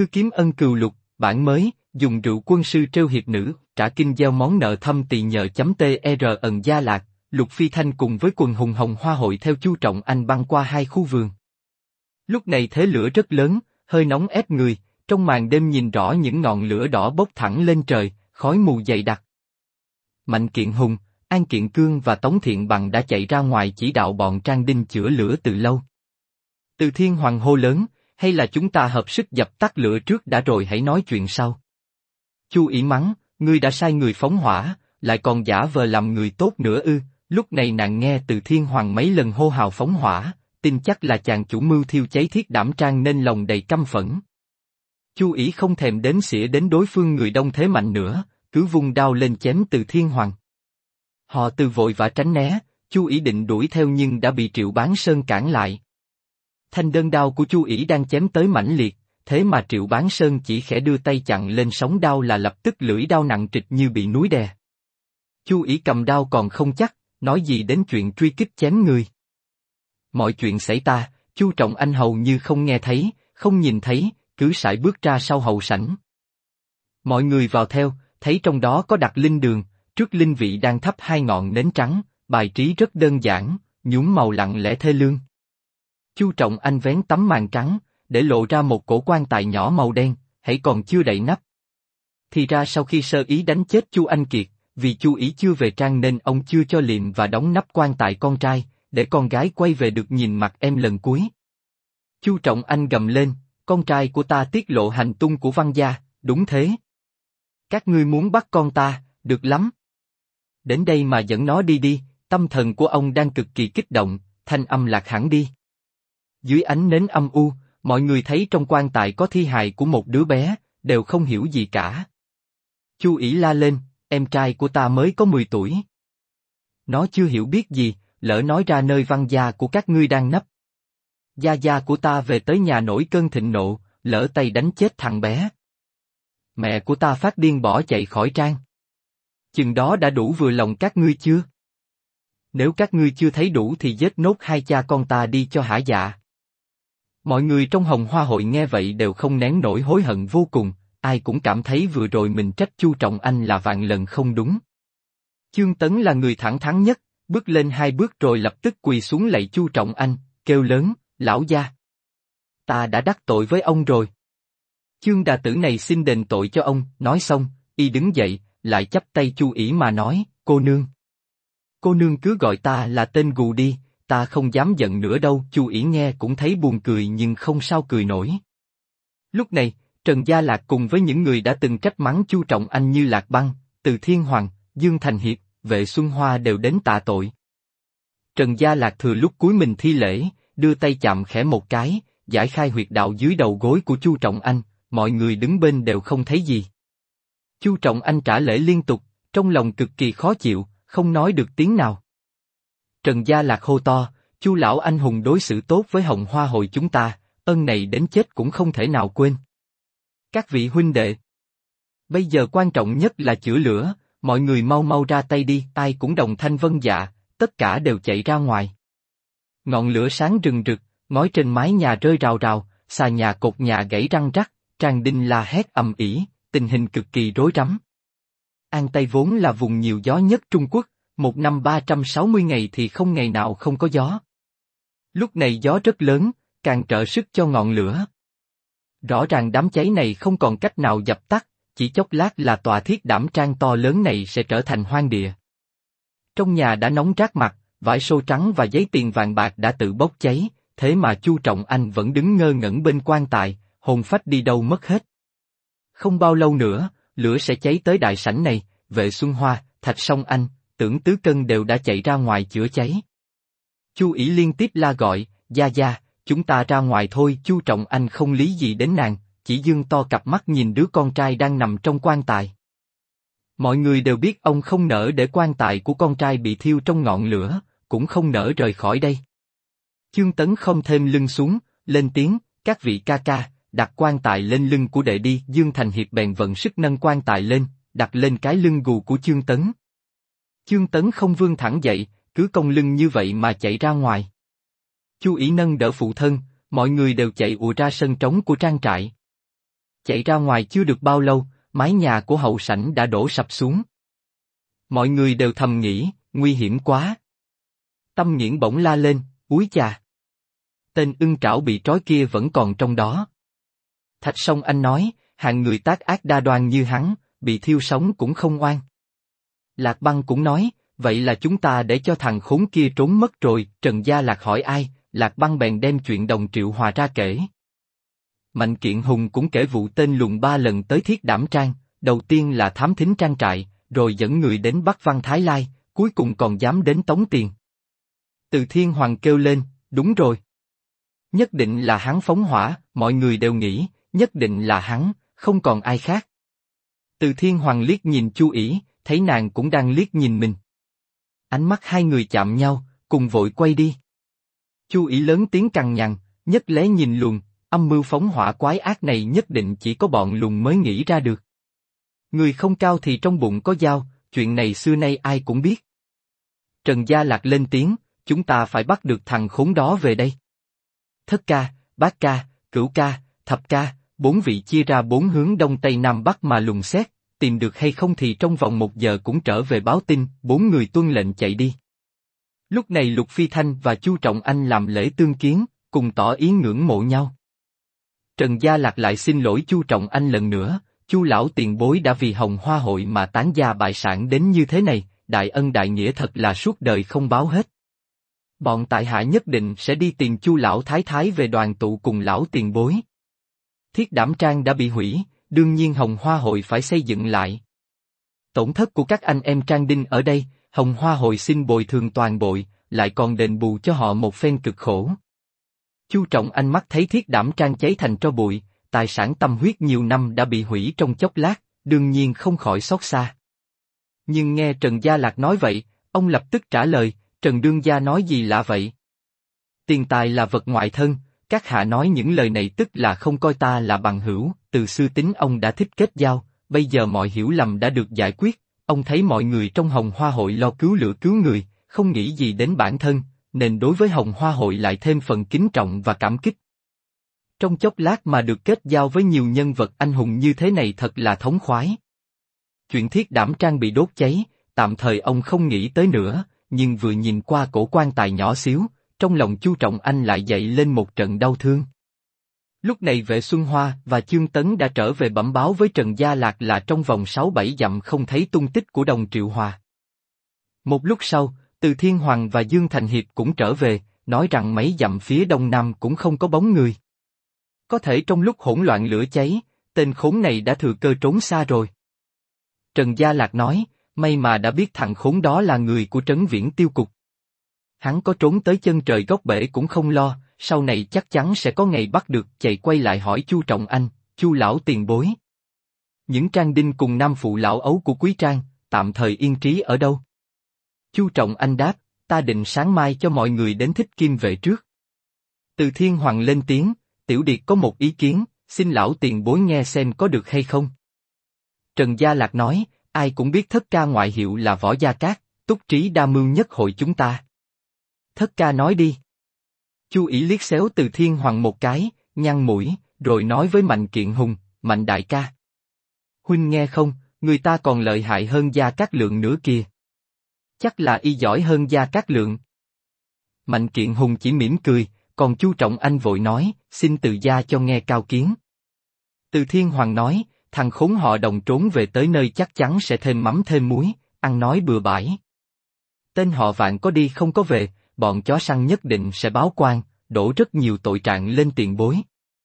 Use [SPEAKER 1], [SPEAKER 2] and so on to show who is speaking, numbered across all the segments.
[SPEAKER 1] Thư kiếm ân cừu lục, bản mới, dùng rượu quân sư trêu hiệp nữ, trả kinh gieo món nợ thâm tỳ nhờ .tr ẩn Gia Lạc, Lục Phi Thanh cùng với quần hùng hồng hoa hội theo Chu Trọng Anh băng qua hai khu vườn. Lúc này thế lửa rất lớn, hơi nóng ép người, trong màn đêm nhìn rõ những ngọn lửa đỏ bốc thẳng lên trời, khói mù dày đặc. Mạnh Kiện Hùng, An Kiện Cương và Tống Thiện Bằng đã chạy ra ngoài chỉ đạo bọn Trang Đinh chữa lửa từ lâu. Từ Thiên Hoàng hô lớn, hay là chúng ta hợp sức dập tắt lửa trước đã rồi hãy nói chuyện sau. Chu Ỷ mắng, ngươi đã sai người phóng hỏa, lại còn giả vờ làm người tốt nữa ư? Lúc này nàng nghe Từ Thiên Hoàng mấy lần hô hào phóng hỏa, tin chắc là chàng chủ mưu thiêu cháy Thiết Đảm Trang nên lòng đầy căm phẫn. Chu Ỷ không thèm đếm xỉa đến đối phương người đông thế mạnh nữa, cứ vung đao lên chém Từ Thiên Hoàng. Họ Từ vội vã tránh né, Chu Ỷ định đuổi theo nhưng đã bị Triệu Bán Sơn cản lại. Thanh đơn đao của Chu Ỷ đang chém tới mãnh liệt, thế mà Triệu Bán Sơn chỉ khẽ đưa tay chặn lên sóng đao là lập tức lưỡi đao nặng trịch như bị núi đè. Chu Ỷ cầm đao còn không chắc, nói gì đến chuyện truy kích chém người. Mọi chuyện xảy ta, Chu Trọng Anh hầu như không nghe thấy, không nhìn thấy, cứ sải bước ra sau hậu sảnh. Mọi người vào theo, thấy trong đó có đặt linh đường, trước linh vị đang thắp hai ngọn nến trắng, bài trí rất đơn giản, nhuốm màu lặng lẽ thê lương. Chu Trọng Anh vén tấm màn trắng, để lộ ra một cổ quan tài nhỏ màu đen, hãy còn chưa đậy nắp. Thì ra sau khi sơ ý đánh chết Chu Anh Kiệt, vì Chu Ỷ chưa về trang nên ông chưa cho liệm và đóng nắp quan tài con trai, để con gái quay về được nhìn mặt em lần cuối. Chu Trọng Anh gầm lên, con trai của ta tiết lộ hành tung của Văn gia, đúng thế. Các ngươi muốn bắt con ta, được lắm. Đến đây mà dẫn nó đi đi, tâm thần của ông đang cực kỳ kích động, thanh âm lạc hẳn đi. Dưới ánh nến âm u, mọi người thấy trong quan tài có thi hài của một đứa bé, đều không hiểu gì cả. Chu Ỷ la lên, em trai của ta mới có 10 tuổi. Nó chưa hiểu biết gì, lỡ nói ra nơi Văn gia của các ngươi đang nấp. Gia gia của ta về tới nhà nổi cơn thịnh nộ, lỡ tay đánh chết thằng bé. Mẹ của ta phát điên bỏ chạy khỏi trang. Chừng đó đã đủ vừa lòng các ngươi chưa? Nếu các ngươi chưa thấy đủ thì giết nốt hai cha con ta đi cho hả dạ. Mọi người trong Hồng Hoa hội nghe vậy đều không nén nổi hối hận vô cùng, ai cũng cảm thấy vừa rồi mình trách Chu Trọng Anh là vạn lần không đúng. Chương Tấn là người thẳng thắn nhất, bước lên 2 bước rồi lập tức quỳ xuống lạy Chu Trọng Anh, kêu lớn, lão gia. Ta đã đắc tội với ông rồi. Chương đà tử này xin đền tội cho ông, nói xong, y đứng dậy, lại chắp tay Chu Ỷ mà nói, cô nương. Cô nương cứ gọi ta là tên gù đi, ta không dám giận nữa đâu. Chu Ỷ nghe cũng thấy buồn cười nhưng không sao cười nổi. Lúc này, Trần Gia Lạc cùng với những người đã từng trách mắng Chu Trọng Anh như Lạc Băng, Từ Thiên Hoàng, Dương Thành Hiệp, Vệ Xuân Hoa đều đến tạ tội. Trần Gia Lạc thừa lúc cúi mình thi lễ, đưa tay chạm khẽ một cái, giải khai huyệt đạo dưới đầu gối của Chu Trọng Anh, mọi người đứng bên đều không thấy gì. Chu Trọng Anh trả lễ liên tục, trong lòng cực kỳ khó chịu, không nói được tiếng nào. Trần Gia Lạc hô to, Chu lão anh hùng đối xử tốt với Hồng Hoa hội chúng ta, ân này đến chết cũng không thể nào quên. Các vị huynh đệ, bây giờ quan trọng nhất là chữa lửa, mọi người mau mau ra tay đi. Ai cũng đồng thanh vâng dạ, tất cả đều chạy ra ngoài. Ngọn lửa sáng rừng rực, ngói trên mái nhà rơi rào rào, xà nhà cột nhà gãy răng rắc, Trang Đinh la hét ầm ĩ, tình hình cực kỳ rối rắm. An Tây vốn là vùng nhiều gió nhất Trung Quốc, một năm 360 ngày thì không ngày nào không có gió. Lúc này gió rất lớn, càng trợ sức cho ngọn lửa. Rõ ràng đám cháy này không còn cách nào dập tắt, chỉ chốc lát là tòa Thiết Đảm Trang to lớn này sẽ trở thành hoang địa. Trong nhà đã nóng rát mặt, vải xô trắng và giấy tiền vàng bạc đã tự bốc cháy, thế mà Chu Trọng Anh vẫn đứng ngơ ngẩn bên quan tài, hồn phách đi đâu mất hết. Không bao lâu nữa, lửa sẽ cháy tới đại sảnh này. Vệ Xuân Hoa, Thạch Song Anh, Tưởng Tứ Cân đều đã chạy ra ngoài chữa cháy. Chu Ỷ liên tiếp la gọi, gia gia, chúng ta ra ngoài thôi. Chu Trọng Anh không lý gì đến nàng, chỉ dương to cặp mắt nhìn đứa con trai đang nằm trong quan tài. Mọi người đều biết ông không nỡ để quan tài của con trai bị thiêu trong ngọn lửa, cũng không nỡ rời khỏi đây. Chương Tấn không thêm lưng xuống, lên tiếng, các vị ca ca, đặt quan tài lên lưng của đệ đi. Dương Thành Hiệp bèn vận sức nâng quan tài lên, đặt lên cái lưng gù của Chương Tấn. Chương Tấn không vươn thẳng dậy, cứ cong lưng như vậy mà chạy ra ngoài. Chu Ỷ nâng đỡ phụ thân, mọi người đều chạy ùa ra sân trống của trang trại. Chạy ra ngoài chưa được bao lâu, mái nhà của hậu sảnh đã đổ sập xuống. Mọi người đều thầm nghĩ, nguy hiểm quá. Tâm Nghiễn bỗng la lên, úi chà! Tên ưng trảo bị trói kia vẫn còn trong đó. Thạch Song Anh nói, hạng người tác ác đa đoan như hắn, bị thiêu sống cũng không oan. Lạc Băng cũng nói, vậy là chúng ta để cho thằng khốn kia trốn mất rồi. Trần Gia Lạc hỏi ai, Lạc Băng bèn đem chuyện Đồng Triệu Hòa ra kể. Mạnh Kiện Hùng cũng kể vụ tên lùn 3 lần tới Thiết Đảm Trang, đầu tiên là thám thính trang trại, rồi dẫn người đến Bắc Văn Thái Lai, cuối cùng còn dám đến tống tiền. Từ Thiên Hoàng kêu lên, đúng rồi. Nhất định là hắn phóng hỏa, mọi người đều nghĩ, nhất định là hắn, không còn ai khác. Từ Thiên Hoàng liếc nhìn Chu Ỷ, thấy nàng cũng đang liếc nhìn mình. Ánh mắt hai người chạm nhau, cùng vội quay đi. Chu Ỷ lớn tiếng cằn nhằn, nhất lé nhìn lùn, âm mưu phóng hỏa quái ác này nhất định chỉ có bọn lùn mới nghĩ ra được. Người không cao thì trong bụng có dao, chuyện này xưa nay ai cũng biết. Trần Gia Lạc lên tiếng, chúng ta phải bắt được thằng khốn đó về đây. Thất ca, bát ca, cửu ca, thập ca, 4 vị chia ra 4 hướng đông tây nam bắc mà lùng xét, tìm được hay không thì trong vòng 1 giờ cũng trở về báo tin. 4 người tuân lệnh chạy đi. Lúc này Lục Phi Thanh và Chu Trọng Anh làm lễ tương kiến, cùng tỏ ý ngưỡng mộ nhau. Trần Gia Lạc lại xin lỗi Chu Trọng Anh lần nữa, Chu lão tiền bối đã vì Hồng Hoa hội mà tán gia bại sản đến như thế này, đại ân đại nghĩa thật là suốt đời không báo hết. Bọn tại hạ nhất định sẽ đi tìm Chu lão thái thái về đoàn tụ cùng lão tiền bối. Thiết Đảm Trang đã bị hủy, đương nhiên Hồng Hoa hội phải xây dựng lại. Tổn thất của các anh em Trang Đinh ở đây, Hồng Hoa hội xin bồi thường toàn bội, lại còn đền bù cho họ một phen cực khổ. Chu Trọng Anh mắt thấy Thiết Đảm Trang cháy thành tro bụi, tài sản tâm huyết nhiều năm đã bị hủy trong chốc lát, đương nhiên không khỏi xót xa. Nhưng nghe Trần Gia Lạc nói vậy, ông lập tức trả lời, Trần đương gia nói gì lạ vậy? Tiền tài là vật ngoại thân, các hạ nói những lời này tức là không coi ta là bằng hữu, từ xưa tính ông đã thích kết giao, bây giờ mọi hiểu lầm đã được giải quyết, ông thấy mọi người trong Hồng Hoa hội lo cứu lửa cứu người, không nghĩ gì đến bản thân, nên đối với Hồng Hoa hội lại thêm phần kính trọng và cảm kích. Trong chốc lát mà được kết giao với nhiều nhân vật anh hùng như thế này thật là thống khoái. Chuyện Thiết Đảm Trang bị đốt cháy, tạm thời ông không nghĩ tới nữa, nhưng vừa nhìn qua cổ quan tài nhỏ xíu, trong lòng Chu Trọng Anh lại dậy lên một trận đau thương. Lúc này Vệ Xuân Hoa và Chương Tấn đã trở về bẩm báo với Trần Gia Lạc là trong vòng 6-7 dặm không thấy tung tích của Đồng Triệu Hòa. Một lúc sau, Từ Thiên Hoàng và Dương Thành Hiệp cũng trở về, nói rằng mấy dặm phía đông nam cũng không có bóng người. Có thể trong lúc hỗn loạn lửa cháy, tên khốn này đã thừa cơ trốn xa rồi. Trần Gia Lạc nói, may mà đã biết thằng khốn đó là người của Trấn Viễn Tiêu Cục. Hắn có trốn tới chân trời góc bể cũng không lo, sau này chắc chắn sẽ có ngày bắt được. Chạy quay lại hỏi Chu Trọng Anh, Chu lão tiền bối. Những Trang Đinh cùng nam phụ lão ấu của Quý Trang, tạm thời yên trí ở đâu? Chu Trọng Anh đáp, ta định sáng mai cho mọi người đến Thích Kim Vệ trước. Từ Thiên Hoàng lên tiếng, Tiểu Điệt có một ý kiến, xin lão tiền bối nghe xem có được hay không. Trần Gia Lạc nói, ai cũng biết Thất ca ngoại hiệu là Võ Gia Cát, túc trí đa mưu nhất hội chúng ta. Thất ca nói đi. Chu Ỷ liếc xéo Từ Thiên Hoàng một cái, nhăn mũi, rồi nói với Mạnh Kiện Hùng, Mạnh đại ca. Huynh nghe không, người ta còn lợi hại hơn Gia Cát Lượng nữa kìa. Chắc là y giỏi hơn Gia Cát Lượng. Mạnh Kiện Hùng chỉ mỉm cười, còn Chu Trọng Anh vội nói, xin từ gia cho nghe cao kiến. Từ Thiên Hoàng nói, thằng khốn họ Đồng trốn về tới nơi chắc chắn sẽ thêm mắm thêm muối, ăn nói bừa bãi. Tên họ Vạn có đi không có về, bọn chó săn nhất định sẽ báo quan, đổ rất nhiều tội trạng lên tiền bối.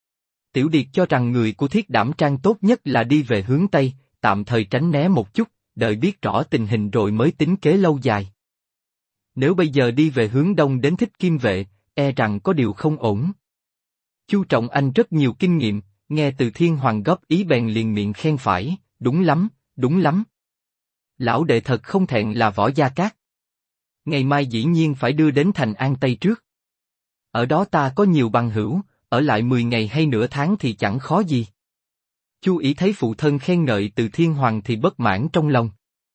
[SPEAKER 1] Tiểu Điệt cho rằng người của Thiết Đảm Trang tốt nhất là đi về hướng Tây, tạm thời tránh né một chút, đợi biết rõ tình hình rồi mới tính kế lâu dài. Nếu bây giờ đi về hướng Đông đến Thích Kim Vệ, e rằng có điều không ổn. Chu Trọng Anh rất nhiều kinh nghiệm, nghe Từ Thiên Hoàng góp ý bèn liền miệng khen phải, đúng lắm, đúng lắm. Lão đệ thật không thẹn là Võ Gia Cát. Ngày mai dĩ nhiên phải đưa đến thành An Tây trước. Ở đó ta có nhiều bằng hữu, ở lại 10 ngày hay nửa tháng thì chẳng khó gì. Chu Ỷ thấy phụ thân khen ngợi Từ Thiên Hoàng thì bất mãn trong lòng.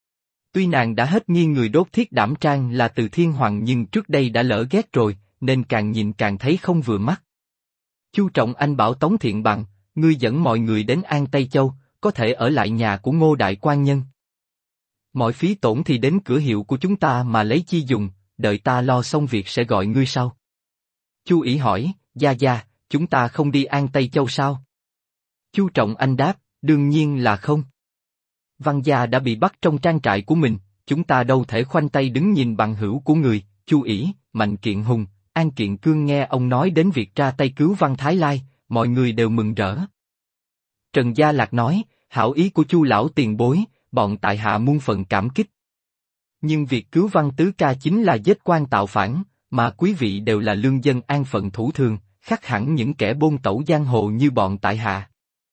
[SPEAKER 1] Tuy nàng đã hết nghi người đốt Thiết Đảm Trang là Từ Thiên Hoàng nhưng trước đây đã lỡ ghét rồi, nên càng nhìn càng thấy không vừa mắt. Chu Trọng Anh bảo Tống Thiện Bằng, ngươi dẫn mọi người đến An Tây Châu, có thể ở lại nhà của Ngô Đại Quan Nhân. Mọi phí tổn thì đến cửa hiệu của chúng ta mà lấy chi dùng, đợi ta lo xong việc sẽ gọi ngươi sau. Chu ỷ hỏi, gia gia, chúng ta không đi An Tây Châu sao? Chu Trọng Anh đáp, đương nhiên là không. Văn gia đã bị bắt trong trang trại của mình, chúng ta đâu thể khoanh tay đứng nhìn bằng hữu của người. Chu ỷ, Mạnh Kiện Hùng, An Kiện Cương nghe ông nói đến việc ra tay cứu Văn Thái Lai, mọi người đều mừng rỡ. Trần Gia Lạc nói, hảo ý của Chu lão tiền bối, bọn tại hạ muôn phần cảm kích. Nhưng việc cứu Văn Tứ Ca chính là giết quan tạo phản, mà quý vị đều là lương dân an phận thủ thường, khác hẳn những kẻ bôn tẩu giang hồ như bọn tại hạ.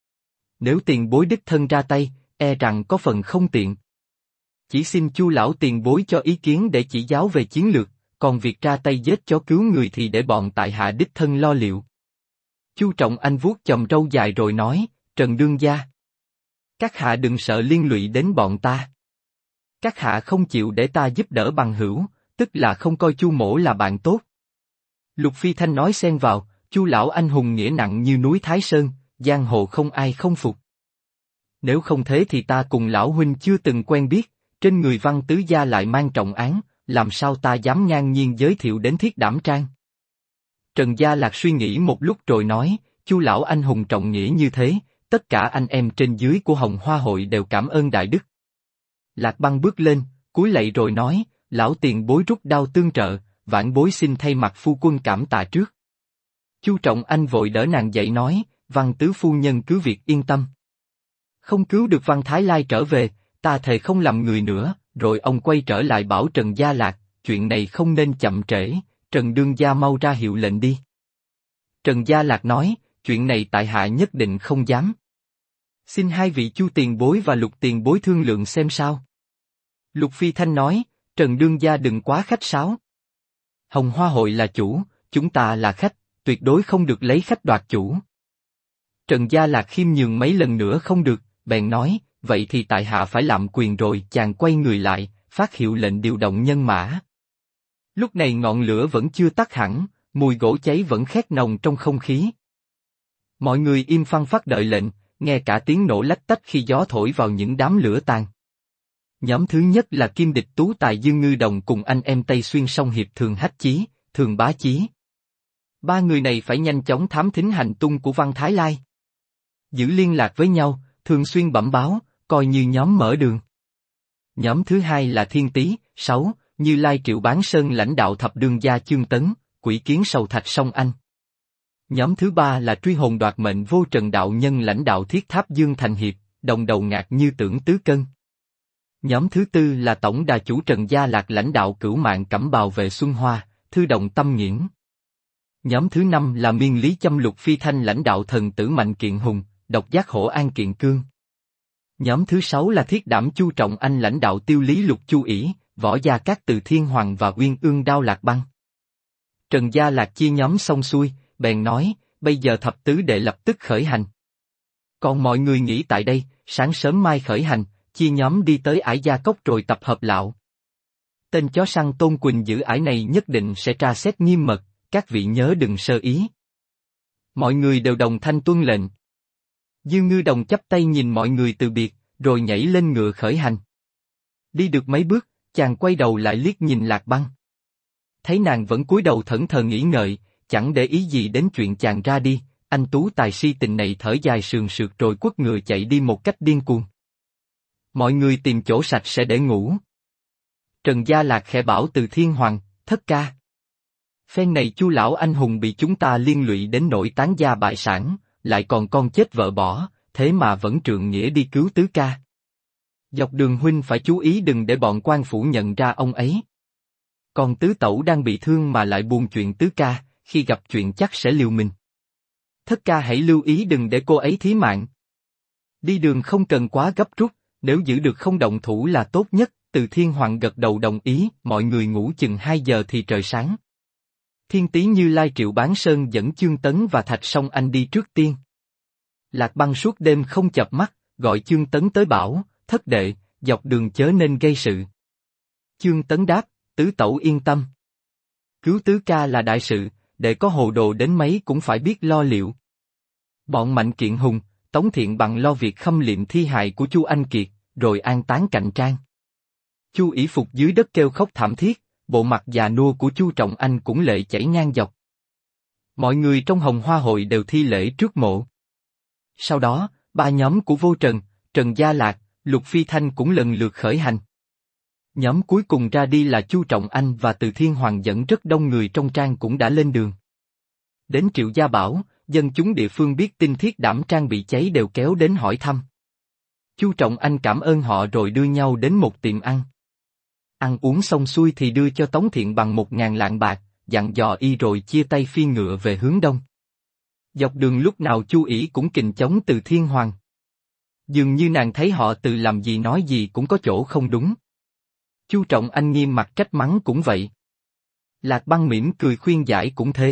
[SPEAKER 1] Nếu tiền bối đích thân ra tay, e rằng có phần không tiện. Chỉ xin Chu lão tiền bối cho ý kiến để chỉ giáo về chiến lược, còn việc ra tay giết chó cứu người thì để bọn tại hạ đích thân lo liệu. Chu Trọng Anh vuốt chòm râu dài rồi nói, Trần đương gia, các hạ đừng sợ liên lụy đến bọn ta. Các hạ không chịu để ta giúp đỡ bằng hữu, tức là không coi Chu mỗ là bạn tốt. Lục Phi Thanh nói xen vào, Chu lão anh hùng nghĩa nặng như núi Thái Sơn, giang hồ không ai không phục. Nếu không thế thì ta cùng lão huynh chưa từng quen biết, trên người Văn Tứ gia lại mang trọng án, làm sao ta dám ngang nhiên giới thiệu đến Thiết Đảm Trang. Trần Gia Lạc suy nghĩ một lúc rồi nói, Chu lão anh hùng trọng nghĩa như thế, tất cả anh em trên dưới của Hồng Hoa hội đều cảm ơn đại đức. Lạc Băng bước lên, cúi lạy rồi nói, lão tiền bối rút đao tương trợ, vãn bối xin thay mặt phu quân cảm tạ trước. Chu Trọng Anh vội đỡ nàng dậy nói, Văn tứ phu nhân cứ việc yên tâm. Không cứu được Văn Thái Lai trở về, ta thề không làm người nữa. Rồi ông quay trở lại bảo Trần Gia Lạc, chuyện này không nên chậm trễ, Trần đương gia mau ra hiệu lệnh đi. Trần Gia Lạc nói, chuyện này tại hạ nhất định không dám. Xin hai vị Chu tiền bối và Lục tiền bối thương lượng xem sao. Lục Phi Thanh nói, Trần đương gia đừng quá khách sáo. Hồng Hoa hội là chủ, chúng ta là khách, tuyệt đối không được lấy khách đoạt chủ. Trần Gia Lạc khiêm nhường mấy lần nữa không được, bèn nói, vậy thì tại hạ phải lạm quyền rồi. Chàng quay người lại, phát hiệu lệnh điều động nhân mã. Lúc này ngọn lửa vẫn chưa tắt hẳn, mùi gỗ cháy vẫn khét nồng trong không khí. Mọi người im phăng phát đợi lệnh, nghe cả tiếng nổ lách tách khi gió thổi vào những đám lửa tàn. Nhóm thứ nhất là Kim Địch Tú Tài Dương Ngư Đồng cùng anh em Tây Xuyên Song Hiệp Thường Hách Chí, Thường Bá Chí. Ba người này phải nhanh chóng thám thính hành tung của Văn Thái Lai. Giữ liên lạc với nhau, thường xuyên bẩm báo, coi như nhóm mở đường. Nhóm thứ hai là Thiên Tý, 6, Như Lai Triệu Bán Sơn lãnh đạo thập đường gia Chương Tấn, Quỷ Kiến Sầu Thạch Song Anh. Nhóm thứ ba là Truy Hồn Đoạt Mệnh Vô Trần đạo nhân lãnh đạo Thiết Tháp Dương Thành Hiệp, đồng đầu ngạc như tưởng tứ cân. Nhóm thứ tư là Tổng đà chủ Trần Gia Lạc lãnh đạo Cửu Mạng Cẩm Bào Vệ Xuân Hoa, Thư Đồng Tâm Nghiễn. Nhóm thứ năm là Miên Lý Châm Lục Phi Thanh lãnh đạo Thần Tử Mạnh Kiện Hùng, Độc Giác Hổ An Kiện Cương. Nhóm thứ sáu là Thiết Đảm Chu Trọng Anh lãnh đạo Tiêu Lý Lục Chu ỷ, Võ Gia Cát Từ Thiên Hoàng và Uyên Ương Đao Lạc Băng. Trần Gia Lạc chia nhóm xong xuôi, bèn nói, bây giờ thập tứ đệ lập tức khởi hành. Còn mọi người nghỉ tại đây, sáng sớm mai khởi hành, chia nhóm đi tới ải Gia Cốc rồi tập hợp lạo. Tên chó săn Tôn Quỳnh giữ ải này nhất định sẽ tra xét nghiêm mật, các vị nhớ đừng sơ ý. Mọi người đều đồng thanh tuân lệnh. Dương Ngư Đồng chắp tay nhìn mọi người từ biệt, rồi nhảy lên ngựa khởi hành. Đi được mấy bước, chàng quay đầu lại liếc nhìn Lạc Băng. Thấy nàng vẫn cúi đầu thẫn thờ nghĩ ngợi, chẳng để ý gì đến chuyện chàng ra đi, anh tú tài si tình này thở dài sườn sượt rồi quất ngựa chạy đi một cách điên cuồng. Mọi người tìm chỗ sạch sẽ để ngủ. Trần Gia Lạc khẽ bảo Từ Thiên Hoàng, thất ca. Phen này Chu lão anh hùng bị chúng ta liên lụy đến nỗi tán gia bại sản, lại còn con chết vợ bỏ, thế mà vẫn trượng nghĩa đi cứu tứ ca. Dọc đường huynh phải chú ý đừng để bọn quan phủ nhận ra ông ấy. Còn tứ tẩu đang bị thương mà lại buồn chuyện tứ ca, khi gặp chuyện chắc sẽ liều mình. Thất ca hãy lưu ý đừng để cô ấy thí mạng. Đi đường không cần quá gấp rút, nếu giữ được không động thủ là tốt nhất. Từ Thiên Hoàng gật đầu đồng ý, mọi người ngủ chừng 2 giờ thì trời sáng. Thiên Tý Như Lai Triệu Bán Sơn dẫn Chương Tấn và Thạch Song Anh đi trước tiên. Lạc Băng suốt đêm không chợp mắt, gọi Chương Tấn tới bảo, thất đệ, dọc đường chớ nên gây sự. Chương Tấn đáp, tứ tẩu yên tâm. Cứu tứ ca là đại sự, đệ có hồ đồ đến mấy cũng phải biết lo liệu. Bọn Mạnh Kiện Hùng, Tống Thiện Bằng lo việc khâm liệm thi hài của Chu Anh Kiệt, rồi an táng cạnh trang. Chu ỷ phục dưới đất kêu khóc thảm thiết, bộ mặt già nua của Chu Trọng Anh cũng lệ chảy ngang dọc. Mọi người trong Hồng Hoa hội đều thi lễ trước mộ. Sau đó, ba nhóm của Vô Trần, Trần Gia Lạc, Lục Phi Thanh cũng lần lượt khởi hành. Nhóm cuối cùng ra đi là Chu Trọng Anh và Từ Thiên Hoàng dẫn rất đông người trong trang cũng đã lên đường. Đến Triệu Gia Bảo, dân chúng địa phương biết tin Thiết Đảm trang bị cháy đều kéo đến hỏi thăm. Chu Trọng Anh cảm ơn họ rồi đưa nhau đến một tiệm ăn. Ăn uống xong xuôi thì đưa cho Tống Thiện Bằng 1.000 lạng bạc, dặn dò y rồi chia tay phi ngựa về hướng đông. Dọc đường lúc nào Chu ỷ cũng kình chống Từ Thiên Hoàng. Dường như nàng thấy họ Từ làm gì nói gì cũng có chỗ không đúng. Chu Trọng Anh nghiêm mặt trách mắng cũng vậy. Lạc Băng mỉm cười khuyên giải cũng thế.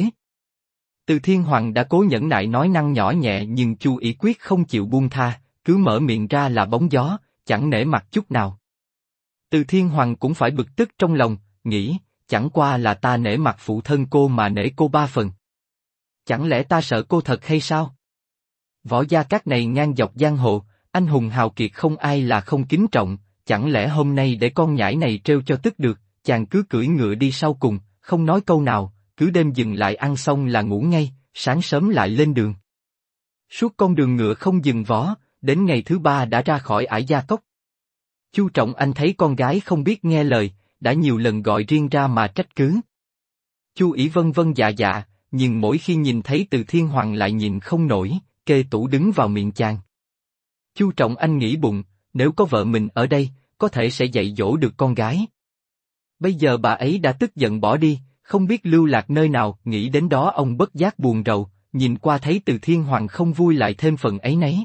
[SPEAKER 1] Từ Thiên Hoàng đã cố nhẫn nại nói năng nhỏ nhẹ nhưng Chu ỷ quyết không chịu buông tha, cứ mở miệng ra là bóng gió, chẳng nể mặt chút nào. Từ Thiên Hoàng cũng phải bực tức trong lòng, nghĩ, chẳng qua là ta nể mặt phụ thân cô mà nể cô 3 phần. Chẳng lẽ ta sợ cô thật hay sao? Võ Gia Các này ngang dọc giang hồ, anh hùng hào kiệt không ai là không kính trọng, chẳng lẽ hôm nay để con nhãi này trêu cho tức được, chàng cứ cưỡi ngựa đi sau cùng, không nói câu nào, cứ đêm dừng lại ăn xong là ngủ ngay, sáng sớm lại lên đường. Suốt con đường ngựa không dừng vó, đến ngày thứ 3 đã ra khỏi Ải Gia Cốc. Chu Trọng Anh thấy con gái không biết nghe lời, đã nhiều lần gọi riêng ra mà trách cứ. Chu ỷ vân vân dạ dạ, nhưng mỗi khi nhìn thấy Từ Thiên Hoàng lại nhịn không nổi, kê tủ đứng vào miệng chàng. Chu Trọng Anh nghĩ bụng, nếu có vợ mình ở đây, có thể sẽ dạy dỗ được con gái. Bây giờ bà ấy đã tức giận bỏ đi, không biết lưu lạc nơi nào, nghĩ đến đó ông bất giác buồn rầu, nhìn qua thấy Từ Thiên Hoàng không vui lại thêm phần áy náy.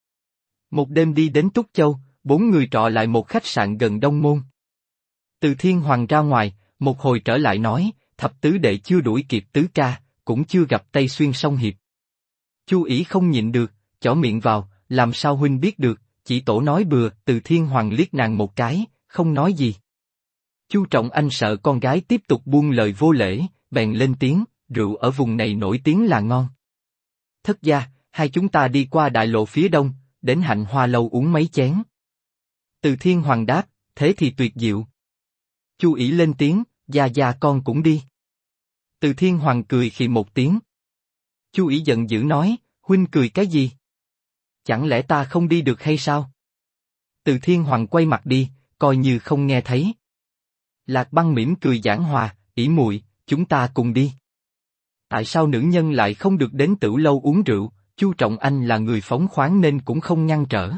[SPEAKER 1] Một đêm đi đến Túc Châu, 4 người trọ lại một khách sạn gần Đông Môn. Từ Thiên Hoàng ra ngoài, một hồi trở lại nói, thập tứ đệ chưa đuổi kịp tứ ca, cũng chưa gặp Tây Xuyên song hiệp. Chu ỷ không nhịn được, chỏ miệng vào, làm sao huynh biết được, chỉ tổ nói bừa. Từ Thiên Hoàng liếc nàng một cái, không nói gì. Chu Trọng Anh sợ con gái tiếp tục buông lời vô lễ, bèn lên tiếng, rượu ở vùng này nổi tiếng là ngon. Thất gia, hai chúng ta đi qua đại lộ phía đông, đến Hạnh Hoa lâu uống mấy chén. Từ Thiên Hoàng đáp, thế thì tuyệt diệu. Chu ỷ lên tiếng, gia con cũng đi. Từ Thiên Hoàng cười khì một tiếng. Chu ỷ giận dữ nói, huynh cười cái gì? Chẳng lẽ ta không đi được hay sao? Từ Thiên Hoàng quay mặt đi, coi như không nghe thấy. Lạc Băng mỉm cười giảng hòa, ỷ muội, chúng ta cùng đi. Tại sao nữ nhân lại không được đến Tửu lâu uống rượu? Chu Trọng Anh là người phóng khoáng nên cũng không ngăn trở.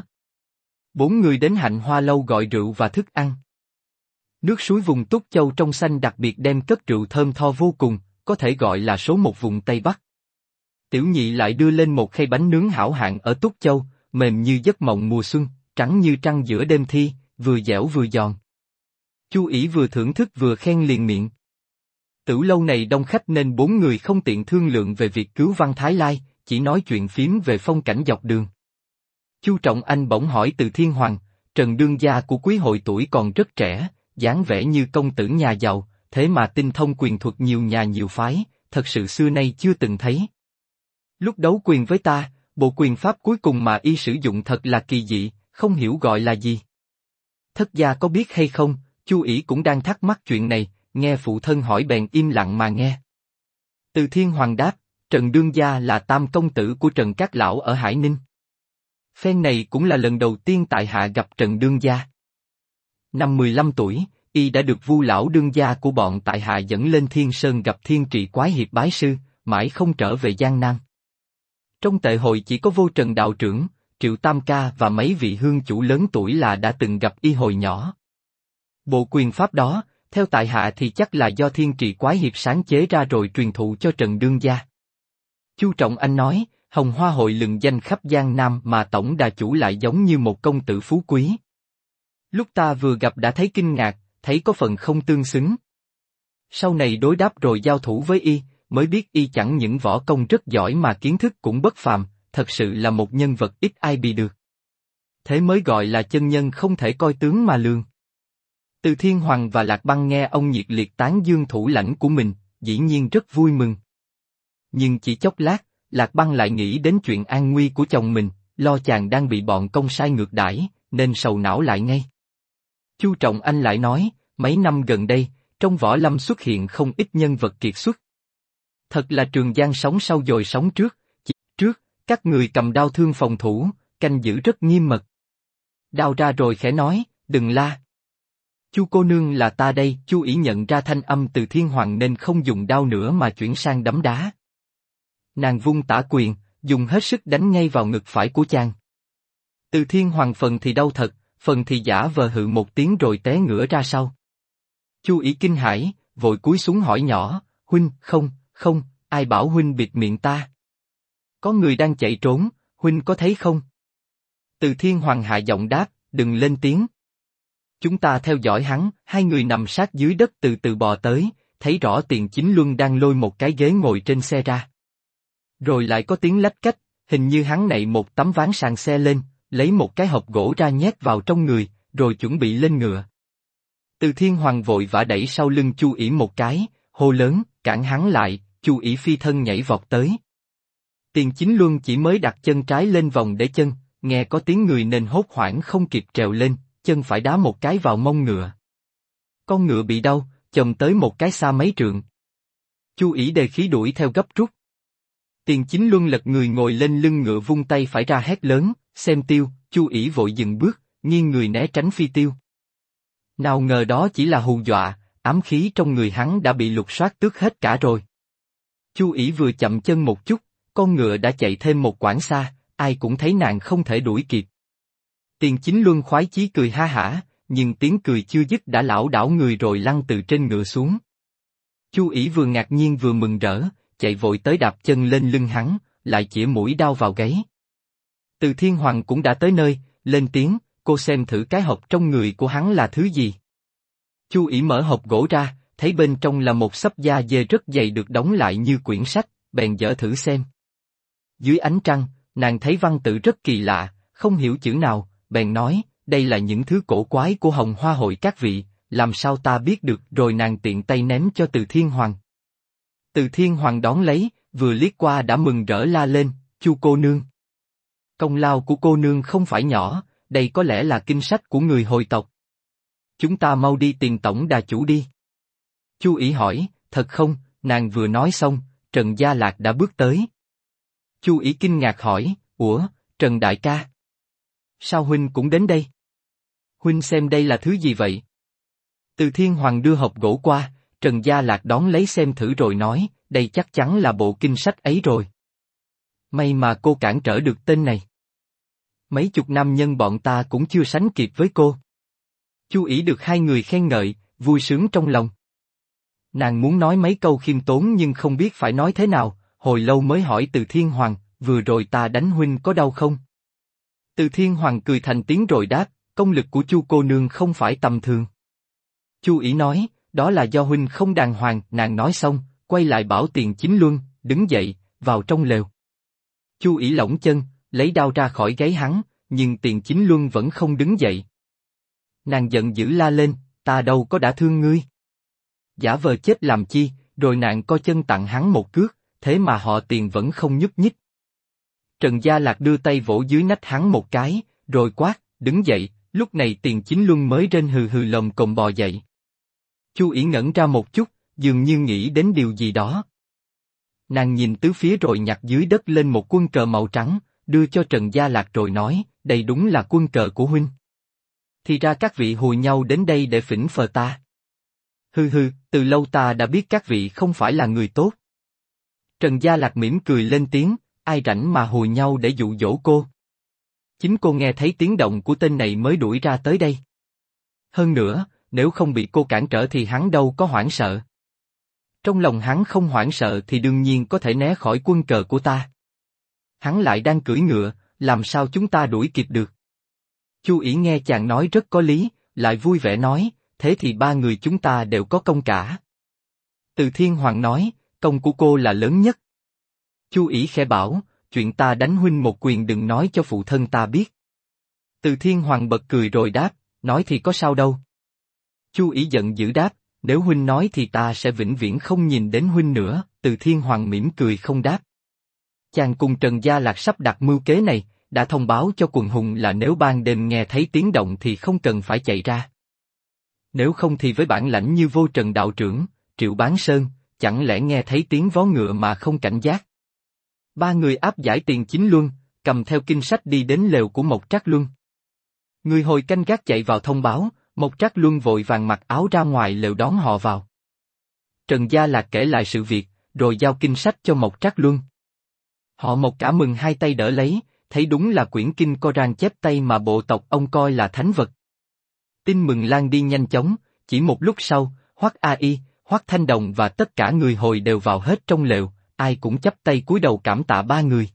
[SPEAKER 1] 4 người đến Hạnh Hoa lâu gọi rượu và thức ăn. Nước suối vùng Túc Châu trong xanh đặc biệt đem cất rượu thơm tho vô cùng, có thể gọi là số một vùng Tây Bắc. Tiểu nhị lại đưa lên một khay bánh nướng hảo hạng ở Túc Châu, mềm như giấc mộng mùa xuân, trắng như trăng giữa đêm thi, vừa dẻo vừa giòn. Chu ỷ vừa thưởng thức vừa khen liền miệng. Tửu lâu này đông khách nên 4 người không tiện thương lượng về việc cứu Văn Thái Lai, chỉ nói chuyện phím về phong cảnh dọc đường. Chu Trọng Anh bỗng hỏi Từ Thiên Hoàng, Trần đương gia của quý hội tuổi còn rất trẻ, dáng vẻ như công tử nhà giàu, thế mà tinh thông quyền thuật nhiều nhà nhiều phái, thật sự xưa nay chưa từng thấy. Lúc đấu quyền với ta, bộ quyền pháp cuối cùng mà y sử dụng thật là kỳ dị, không hiểu gọi là gì. Thất gia có biết hay không? Chu ỷ cũng đang thắc mắc chuyện này, nghe phụ thân hỏi bèn im lặng mà nghe. Từ Thiên Hoàng đáp, Trần đương gia là tam công tử của Trần Các Lão ở Hải Ninh. Phen này cũng là lần đầu tiên tại hạ gặp Trần đương gia. Năm 15 tuổi, y đã được Vu lão đương gia của bọn tại hạ dẫn lên Thiên Sơn gặp Thiên Trì Quái Hiệp bái sư, mãi không trở về Giang Nam. Trong tệ hội chỉ có Vô Trần đạo trưởng, Triệu Tam Ca và mấy vị hương chủ lớn tuổi là đã từng gặp y hồi nhỏ. Bộ quyền pháp đó, theo tại hạ thì chắc là do Thiên Trì Quái Hiệp sáng chế ra rồi truyền thụ cho Trần đương gia. Chu Trọng Anh nói, Hồng Hoa hội lừng danh khắp Giang Nam mà tổng đà chủ lại giống như một công tử phú quý. Lúc ta vừa gặp đã thấy kinh ngạc, thấy có phần không tương xứng. Sau này đối đáp rồi giao thủ với y, mới biết y chẳng những võ công rất giỏi mà kiến thức cũng bất phàm, thật sự là một nhân vật ít ai bị được. Thế mới gọi là chân nhân không thể coi tướng mà lường. Từ Thiên Hoàng và Lạc Băng nghe ông nhiệt liệt tán dương thủ lãnh của mình, dĩ nhiên rất vui mừng. Nhưng chỉ chốc lát, Lạc Băng lại nghĩ đến chuyện an nguy của chồng mình, lo chàng đang bị bọn công sai ngược đãi, nên sầu não lại ngay. Chu Trọng Anh lại nói, mấy năm gần đây, trong võ lâm xuất hiện không ít nhân vật kiệt xuất. Thật là Trường Giang sống sau dồi sống trước, trước, các người cầm đao thương phòng thủ, canh giữ rất nghiêm mật. Đao ra rồi khẽ nói, đừng la. Chu cô nương là ta đây. Chu ỷ nhận ra thanh âm từ Thiên Hoàng nên không dùng đao nữa mà chuyển sang đấm đá. Nàng vung tả quyền, dùng hết sức đánh ngay vào ngực phải của chàng. Từ Thiên Hoàng phần thì đau thật, phần thì giả vờ hự một tiếng rồi té ngửa ra sau. Chu ỷ kinh hãi, vội cúi xuống hỏi nhỏ, huynh, không, ai bảo huynh bịt miệng ta? Có người đang chạy trốn, huynh có thấy không? Từ Thiên Hoàng hạ giọng đáp, đừng lên tiếng. Chúng ta theo dõi hắn. Hai người nằm sát dưới đất từ từ bò tới, thấy rõ Tiền Chính Luân đang lôi một cái ghế ngồi trên xe ra. Rồi lại có tiếng lách cách, hình như hắn nạy một tấm ván sàn xe lên, lấy một cái hộp gỗ ra nhét vào trong người, rồi chuẩn bị lên ngựa. Từ Thiên Hoàng vội vã đẩy sau lưng Chu ỷ một cái, hô lớn, cản hắn lại. Chu ỷ phi thân nhảy vọt tới. Tiền Chính Luân chỉ mới đặt chân trái lên vòng để chân, nghe có tiếng người nên hốt hoảng không kịp trèo lên, chân phải đá một cái vào mông ngựa. Con ngựa bị đau, chồng tới một cái xa mấy trượng. Chu ỷ đề khí đuổi theo gấp rút. Tiền Chính Luân lật người ngồi lên lưng ngựa vung tay phải ra hét lớn, xem tiêu. Chu ỷ vội dừng bước, nghiêng người né tránh phi tiêu. Nào ngờ đó chỉ là hù dọa, ám khí trong người hắn đã bị lục soát tước hết cả rồi. Chu ỷ vừa chậm chân một chút, con ngựa đã chạy thêm một quãng xa, ai cũng thấy nàng không thể đuổi kịp. Tiền Chính Luân khoái chí cười ha hả, nhưng tiếng cười chưa dứt đã lảo đảo người rồi lăn từ trên ngựa xuống. Chu ỷ vừa ngạc nhiên vừa mừng rỡ, chạy vội tới đạp chân lên lưng hắn, lại chĩa mũi đao vào gáy. Từ Thiên Hoàng cũng đã tới nơi, lên tiếng, cô xem thử cái hộp trong người của hắn là thứ gì. Chu ỷ mở hộp gỗ ra, thấy bên trong là một xấp da dê rất dày được đóng lại như quyển sách, bèn dở thử xem. Dưới ánh trăng, nàng thấy văn tự rất kỳ lạ, không hiểu chữ nào, bèn nói, đây là những thứ cổ quái của Hồng Hoa hội các vị, làm sao ta biết được? Rồi nàng tiện tay ném cho Từ Thiên Hoàng. Từ Thiên Hoàng đón lấy, vừa liếc qua đã mừng rỡ la lên, Chu cô nương. Công lao của cô nương không phải nhỏ, đây có lẽ là kinh sách của người hồi tộc. Chúng ta mau đi tìm tổng đà chủ đi. Chu ỷ hỏi, thật không? Nàng vừa nói xong, Trần Gia Lạc đã bước tới. Chu ỷ kinh ngạc hỏi, ủa, Trần đại ca? Sao huynh cũng đến đây? Huynh xem đây là thứ gì vậy? Từ Thiên Hoàng đưa hộp gỗ qua, Trần Gia Lạc đón lấy xem thử rồi nói, đây chắc chắn là bộ kinh sách ấy rồi. May mà cô cản trở được tên này. Mấy chục nam nhân bọn ta cũng chưa sánh kịp với cô. Chu ỷ được hai người khen ngợi, vui sướng trong lòng. Nàng muốn nói mấy câu khiêm tốn nhưng không biết phải nói thế nào, hồi lâu mới hỏi Từ Thiên Hoàng, vừa rồi ta đánh huynh có đau không? Từ Thiên Hoàng cười thành tiếng rồi đáp, công lực của Chu cô nương không phải tầm thường. Chu ỷ nói, đó là do huynh không đàng hoàng. Nàng nói xong, quay lại bảo Tiền Chính Luân, đứng dậy, vào trong lều. Chu ỷ lỏng chân, lấy đao ra khỏi gáy hắn, nhưng Tiền Chính Luân vẫn không đứng dậy. Nàng giận dữ la lên, ta đâu có đã thương ngươi. Giả vờ chết làm chi? Rồi nàng co chân tặng hắn một cước, thế mà họ Tiền vẫn không nhúc nhích. Trần Gia Lạc đưa tay vỗ dưới nách hắn một cái, rồi quát, đứng dậy. Lúc này Tiền Chính Luân mới rên hừ hừ lồm cồm bò dậy. Chu ỷ ngẩn ra một chút, dường như nghĩ đến điều gì đó. Nàng nhìn tứ phía rồi nhặt dưới đất lên một quân cờ màu trắng, đưa cho Trần Gia Lạc rồi nói, đây đúng là quân cờ của huynh. Thì ra các vị hùi nhau đến đây để phỉnh phờ ta. Hừ hừ, từ lâu ta đã biết các vị không phải là người tốt. Trần Gia Lạc mỉm cười lên tiếng, ai rảnh mà hùi nhau để dụ dỗ cô. Chính cô nghe thấy tiếng động của tên này mới đuổi ra tới đây. Hơn nữa, nếu không bị cô cản trở thì hắn đâu có hoảng sợ. Trong lòng hắn không hoảng sợ thì đương nhiên có thể né khỏi quân cờ của ta. Hắn lại đang cưỡi ngựa, làm sao chúng ta đuổi kịp được? Chu ỷ nghe chàng nói rất có lý, lại vui vẻ nói, thế thì ba người chúng ta đều có công cả. Từ Thiên Hoàng nói, công của cô là lớn nhất. Chu ỷ khẽ bảo, chuyện ta đánh huynh một quyền đừng nói cho phụ thân ta biết. Từ Thiên Hoàng bật cười rồi đáp, nói thì có sao đâu. Chu ỷ giận dữ đáp, nếu huynh nói thì ta sẽ vĩnh viễn không nhìn đến huynh nữa. Từ Thiên Hoàng mỉm cười không đáp. Chàng cùng Trần Gia Lạc sắp đặt mưu kế này, đã thông báo cho quần hùng là nếu ban đêm nghe thấy tiếng động thì không cần phải chạy ra. Nếu không thì với bản lãnh như Vô Trần đạo trưởng, Triệu Bán Sơn, chẳng lẽ nghe thấy tiếng vó ngựa mà không cảnh giác. Ba người áp giải Tiền Chính Luân, cầm theo kinh sách đi đến lều của Mộc Trác Luân. Người hồi canh gác chạy vào thông báo, Mộc Trác Luân vội vàng mặc áo ra ngoài lều đón họ vào. Trần Gia Lạc kể lại sự việc, rồi giao kinh sách cho Mộc Trác Luân. Họ Mộc cả mừng hai tay đỡ lấy, thấy đúng là quyển kinh Coran chép tay mà bộ tộc ông coi là thánh vật. Tin mừng lan đi nhanh chóng, chỉ một lúc sau, Hoắc A Y, Hoắc Thanh Đồng và tất cả người hồi đều vào hết trong lều, ai cũng chắp tay cúi đầu cảm tạ ba người.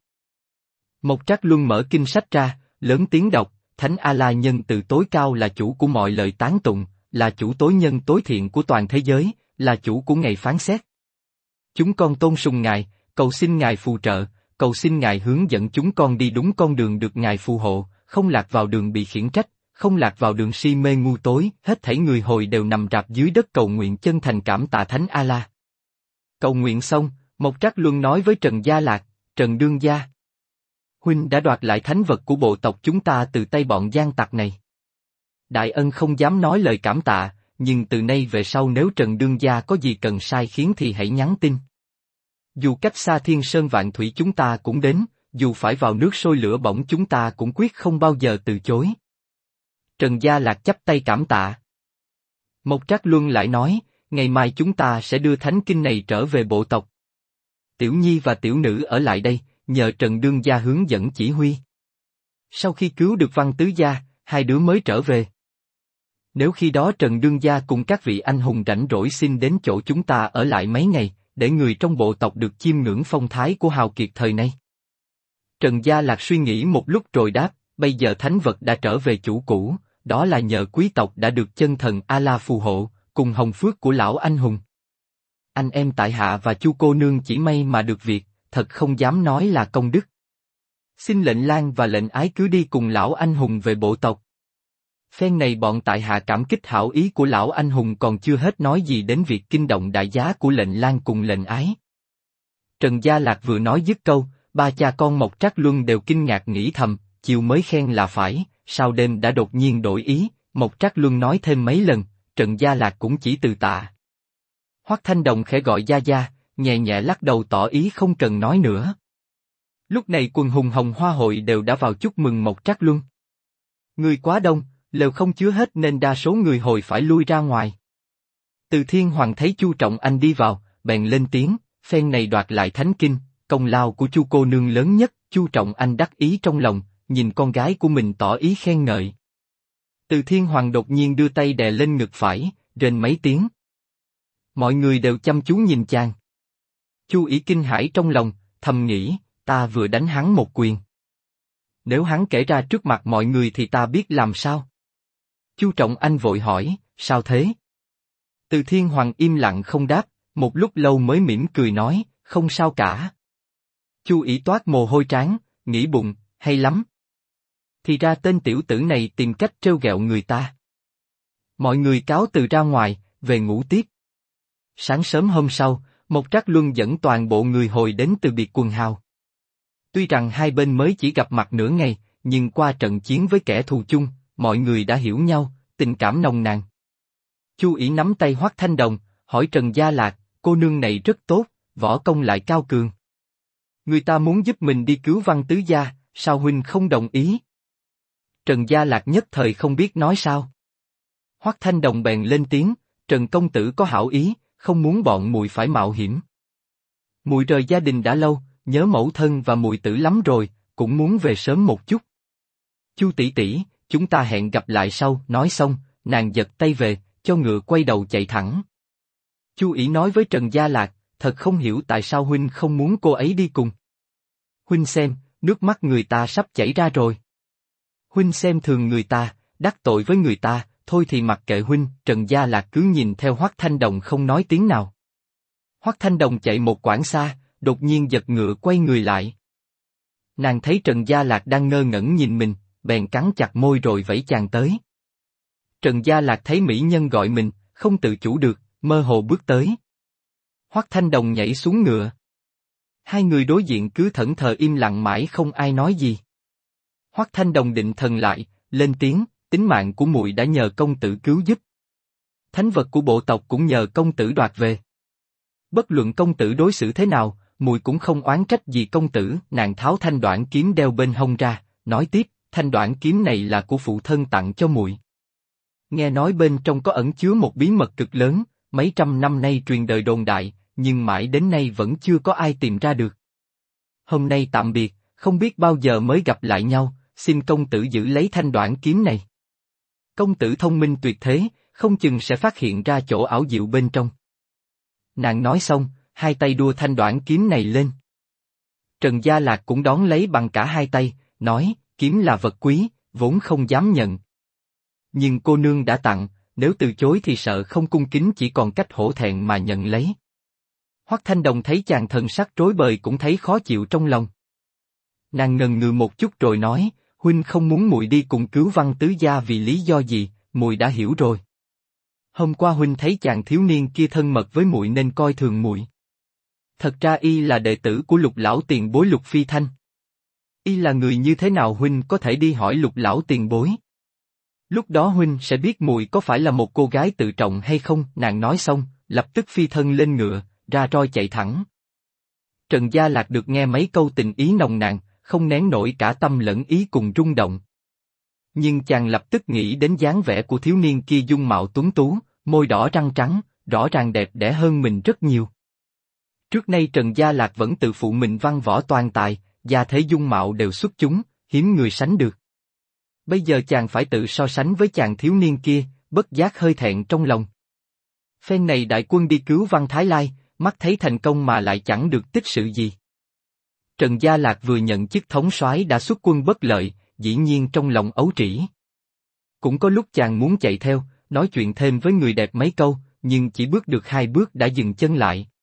[SPEAKER 1] Mộc Trác Luân mở kinh sách ra, lớn tiếng đọc, Thánh A-la Nhân từ tối cao là chủ của mọi lời tán tụng, là chủ tối nhân tối thiện của toàn thế giới, là chủ của ngày phán xét. Chúng con tôn sùng Ngài, cầu xin Ngài phù trợ, cầu xin Ngài hướng dẫn chúng con đi đúng con đường được Ngài phù hộ, không lạc vào đường bị khiển trách, không lạc vào đường si mê ngu tối. Hết thảy người hồi đều nằm rạp dưới đất cầu nguyện chân thành cảm tạ Thánh A-la. Cầu nguyện xong, Mộc Trác Luân nói với Trần Gia Lạc, Trần Đương Gia. Huynh đã đoạt lại thánh vật của bộ tộc chúng ta từ tay bọn gian tặc này. Đại ân không dám nói lời cảm tạ, nhưng từ nay về sau nếu Trần Đương Gia có gì cần sai khiến thì hãy nhắn tin. Dù cách xa thiên sơn vạn thủy chúng ta cũng đến, dù phải vào nước sôi lửa bỏng chúng ta cũng quyết không bao giờ từ chối. Trần Gia Lạc chắp tay cảm tạ. Mộc Trác Luân lại nói, ngày mai chúng ta sẽ đưa thánh kinh này trở về bộ tộc. Tiểu Nhi và tiểu nữ ở lại đây, nhờ Trần Đương Gia hướng dẫn chỉ huy. Sau khi cứu được Văn Tứ Gia, hai đứa mới trở về. Nếu khi đó Trần Đương Gia cùng các vị anh hùng rảnh rỗi xin đến chỗ chúng ta ở lại mấy ngày, để người trong bộ tộc được chiêm ngưỡng phong thái của hào kiệt thời nay. Trần Gia Lạc suy nghĩ một lúc rồi đáp, bây giờ thánh vật đã trở về chủ cũ, đó là nhờ quý tộc đã được chân thần A-la phù hộ, cùng hồng phước của lão anh hùng. Anh em tại hạ và Chu cô nương chỉ may mà được việc, thật không dám nói là công đức. Xin lệnh Lang và lệnh Ái cứ đi cùng lão anh hùng về bộ tộc. Phen này bọn tại hạ cảm kích hảo ý của lão anh hùng còn chưa hết nói gì đến việc kinh động đại giá của lệnh Lang cùng lệnh Ái. Trần Gia Lạc vừa nói dứt câu, ba cha con Mộc Trác Luân đều kinh ngạc nghĩ thầm, chiều mới khen là phải, sao đêm đã đột nhiên đổi ý. Mộc Trác Luân nói thêm mấy lần, Trần Gia Lạc cũng chỉ từ tạ. Hoắc Thanh Đồng khẽ gọi Gia Gia, nhẹ nhẹ lắc đầu tỏ ý không cần nói nữa. Lúc này quần hùng Hồng Hoa hội đều đã vào chúc mừng Mộc Trác Luân. Người quá đông, lều không chứa hết nên đa số người hồi phải lui ra ngoài. Từ Thiên Hoàng thấy Chu Trọng Anh đi vào, bèn lên tiếng, phen này đoạt lại thánh kinh, công lao của Chu cô nương lớn nhất. Chu Trọng Anh đắc ý trong lòng, nhìn con gái của mình tỏ ý khen ngợi. Từ Thiên Hoàng đột nhiên đưa tay đè lên ngực phải, rên mấy tiếng. Mọi người đều chăm chú nhìn chàng. Chu Ỷ kinh hãi trong lòng, thầm nghĩ, ta vừa đánh hắn một quyền. Nếu hắn kể ra trước mặt mọi người thì ta biết làm sao? Chu Trọng Anh vội hỏi, sao thế? Từ Thiên Hoàng im lặng không đáp, một lúc lâu mới mỉm cười nói, không sao cả. Chu Ỷ toát mồ hôi trán, nghĩ bụng, hay lắm. Thì ra tên tiểu tử này tìm cách trêu ghẹo người ta. Mọi người cáo từ ra ngoài, về ngủ tiếp. Sáng sớm hôm sau, Mộc Trác Luân dẫn toàn bộ người hồi đến từ biệt quần hào. Tuy rằng hai bên mới chỉ gặp mặt nửa ngày, nhưng qua trận chiến với kẻ thù chung, mọi người đã hiểu nhau, tình cảm nồng nàn. Chu Ỷ nắm tay Hoắc Thanh Đồng, hỏi Trần Gia Lạc, cô nương này rất tốt, võ công lại cao cường. Người ta muốn giúp mình đi cứu Văn Tứ Gia, sao huynh không đồng ý? Trần Gia Lạc nhất thời không biết nói sao. Hoắc Thanh Đồng bèn lên tiếng, Trần công tử có hảo ý, không muốn bọn muội phải mạo hiểm. Muội rời gia đình đã lâu, nhớ mẫu thân và muội tử lắm rồi, cũng muốn về sớm một chút. Chu tỷ tỷ, chúng ta hẹn gặp lại sau. Nói xong, nàng giật tay về, cho ngựa quay đầu chạy thẳng. Chu Ỷ nói với Trần Gia Lạc, thật không hiểu tại sao huynh không muốn cô ấy đi cùng. Huynh xem, nước mắt người ta sắp chảy ra rồi. Huynh xem thường người ta, đắc tội với người ta, thôi thì mặc kệ huynh. Trần Gia Lạc cứ nhìn theo Hoắc Thanh Đồng không nói tiếng nào. Hoắc Thanh Đồng chạy một quãng xa, đột nhiên giật ngựa quay người lại. Nàng thấy Trần Gia Lạc đang ngơ ngẩn nhìn mình, bèn cắn chặt môi rồi vẫy chàng tới. Trần Gia Lạc thấy mỹ nhân gọi mình, không tự chủ được, mơ hồ bước tới. Hoắc Thanh Đồng nhảy xuống ngựa. Hai người đối diện cứ thẫn thờ im lặng mãi không ai nói gì. Hoắc Thanh Đồng định thần lại, lên tiếng, tính mạng của muội đã nhờ công tử cứu giúp. Thánh vật của bộ tộc cũng nhờ công tử đoạt về. Bất luận công tử đối xử thế nào, muội cũng không oán trách gì công tử. Nàng tháo thanh đoản kiếm đeo bên hông ra, nói tiếp, thanh đoản kiếm này là của phụ thân tặng cho muội. Nghe nói bên trong có ẩn chứa một bí mật cực lớn, mấy trăm năm nay truyền đời đồn đại, nhưng mãi đến nay vẫn chưa có ai tìm ra được. Hôm nay tạm biệt, không biết bao giờ mới gặp lại nhau, xin công tử giữ lấy thanh đoản kiếm này. Công tử thông minh tuyệt thế, không chừng sẽ phát hiện ra chỗ ảo diệu bên trong. Nàng nói xong, hai tay đua thanh đoản kiếm này lên. Trần Gia Lạc cũng đón lấy bằng cả hai tay, nói, kiếm là vật quý, vốn không dám nhận. Nhưng cô nương đã tặng, nếu từ chối thì sợ không cung kính chỉ còn cách hổ thẹn mà nhận lấy. Hoắc Thanh Đồng thấy chàng thần sắc rối bời cũng thấy khó chịu trong lòng. Nàng ngần ngừ một chút rồi nói, huynh không muốn muội đi cùng cứu Văn Tứ gia vì lý do gì, muội đã hiểu rồi. Hôm qua huynh thấy chàng thiếu niên kia thân mật với muội nên coi thường muội. Thật ra y là đệ tử của Lục lão tiền bối Lục Phi Thanh. Y là người như thế nào huynh có thể đi hỏi Lục lão tiền bối. Lúc đó huynh sẽ biết muội có phải là một cô gái tự trọng hay không. Nàng nói xong, lập tức phi thân lên ngựa, ra roi chạy thẳng. Trần Gia Lạc được nghe mấy câu tình ý nồng nàn, không nén nổi cả tâm lẫn ý cùng rung động. Nhưng chàng lập tức nghĩ đến dáng vẻ của thiếu niên kia dung mạo tuấn tú, môi đỏ răng trắng, rõ ràng đẹp đẽ hơn mình rất nhiều. Trước nay Trần Gia Lạc vẫn tự phụ mình văn võ toàn tài, gia thế dung mạo đều xuất chúng, hiếm người sánh được. Bây giờ chàng phải tự so sánh với chàng thiếu niên kia, bất giác hơi thẹn trong lòng. Phen này đại quân đi cứu Văn Thái Lai, mắt thấy thành công mà lại chẳng được tích sự gì. Trần Gia Lạc vừa nhận chức thống soái đã xuất quân bất lợi, dĩ nhiên trong lòng ấu trĩ. Cũng có lúc chàng muốn chạy theo, nói chuyện thêm với người đẹp mấy câu, nhưng chỉ bước được 2 bước đã dừng chân lại.